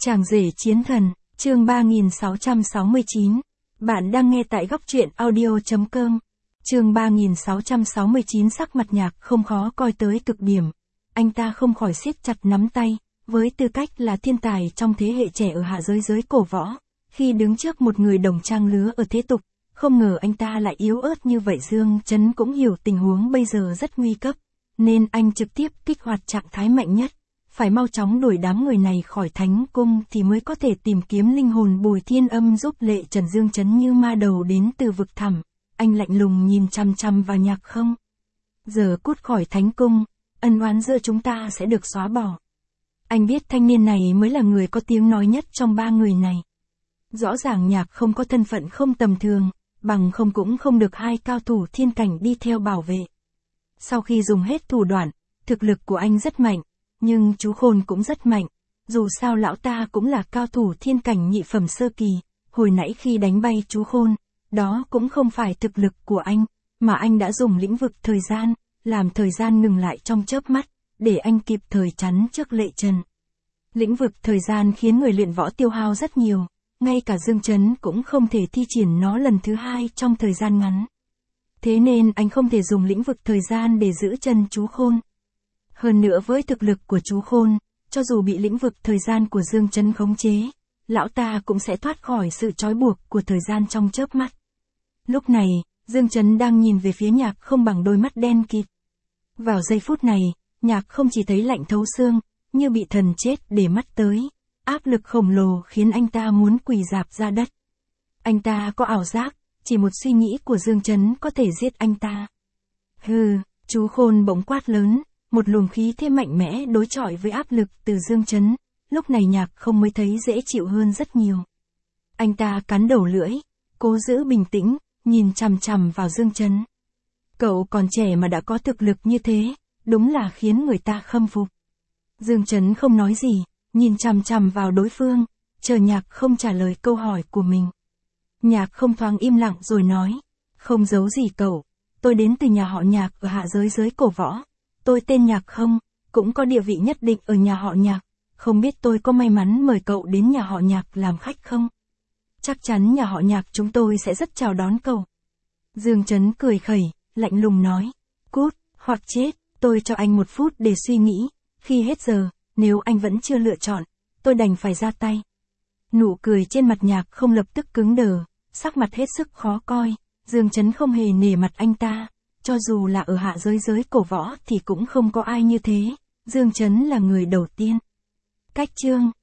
Chàng rể chiến thần, chương 3669. Bạn đang nghe tại góc truyện audio.com. Chương 3669. Sắc mặt Nhạc không khó coi tới cực điểm. Anh ta không khỏi siết chặt nắm tay, với tư cách là thiên tài trong thế hệ trẻ ở hạ giới cổ võ. Khi đứng trước một người đồng trang lứa ở thế tục, không ngờ anh ta lại yếu ớt như vậy. Dương Chấn cũng hiểu tình huống bây giờ rất nguy cấp, nên anh trực tiếp kích hoạt trạng thái mạnh nhất. Phải mau chóng đuổi đám người này khỏi thánh cung thì mới có thể tìm kiếm linh hồn Bùi Thiên Âm giúp Lệ Trần. Dương Chấn như ma đầu đến từ vực thẳm, anh lạnh lùng nhìn chăm chăm vào Nhạc không. Giờ cút khỏi thánh cung, ân oán giữa chúng ta sẽ được xóa bỏ. Anh biết thanh niên này mới là người có tiếng nói nhất trong ba người này. Rõ ràng Nhạc không có thân phận không tầm thường, bằng không cũng không được hai cao thủ thiên cảnh đi theo bảo vệ. Sau khi dùng hết thủ đoạn, thực lực của anh rất mạnh. Nhưng chú Khôn cũng rất mạnh, dù sao lão ta cũng là cao thủ thiên cảnh nhị phẩm sơ kỳ, hồi nãy khi đánh bay chú Khôn, đó cũng không phải thực lực của anh, mà anh đã dùng lĩnh vực thời gian, làm thời gian ngừng lại trong chớp mắt, để anh kịp thời chắn trước Lệ Trần. Lĩnh vực thời gian khiến người luyện võ tiêu hao rất nhiều, ngay cả Dương Chấn cũng không thể thi triển nó lần thứ hai trong thời gian ngắn. Thế nên anh không thể dùng lĩnh vực thời gian để giữ chân chú Khôn. Hơn nữa với thực lực của chú Khôn, cho dù bị lĩnh vực thời gian của Dương Chấn khống chế, lão ta cũng sẽ thoát khỏi sự trói buộc của thời gian trong chớp mắt. Lúc này, Dương Chấn đang nhìn về phía Nhạc không bằng đôi mắt đen kịt. Vào giây phút này, Nhạc không chỉ thấy lạnh thấu xương, như bị thần chết để mắt tới. Áp lực khổng lồ khiến anh ta muốn quỳ rạp ra đất. Anh ta có ảo giác, chỉ một suy nghĩ của Dương Chấn có thể giết anh ta. Hừ, chú Khôn bỗng quát lớn. Một luồng khí thế mạnh mẽ đối chọi với áp lực từ Dương Chấn, lúc này Nhạc không mới thấy dễ chịu hơn rất nhiều. Anh ta cắn đầu lưỡi, cố giữ bình tĩnh, nhìn chằm chằm vào Dương Chấn. Cậu còn trẻ mà đã có thực lực như thế, đúng là khiến người ta khâm phục. Dương Chấn không nói gì, nhìn chằm chằm vào đối phương, chờ Nhạc không trả lời câu hỏi của mình. Nhạc không thoáng im lặng rồi nói, không giấu gì cậu, tôi đến từ nhà họ Nhạc ở hạ giới cổ võ. Tôi tên Nhạc không, cũng có địa vị nhất định ở nhà họ Nhạc, không biết tôi có may mắn mời cậu đến nhà họ Nhạc làm khách không? Chắc chắn nhà họ Nhạc chúng tôi sẽ rất chào đón cậu. Dương Chấn cười khẩy, lạnh lùng nói, cút, hoặc chết, tôi cho anh 1 phút để suy nghĩ, khi hết giờ, nếu anh vẫn chưa lựa chọn, tôi đành phải ra tay. Nụ cười trên mặt Nhạc không lập tức cứng đờ, sắc mặt hết sức khó coi, Dương Chấn không hề nể mặt anh ta. Cho dù là ở hạ giới cổ võ thì cũng không có ai như thế, Dương Chấn là người đầu tiên. Cách chương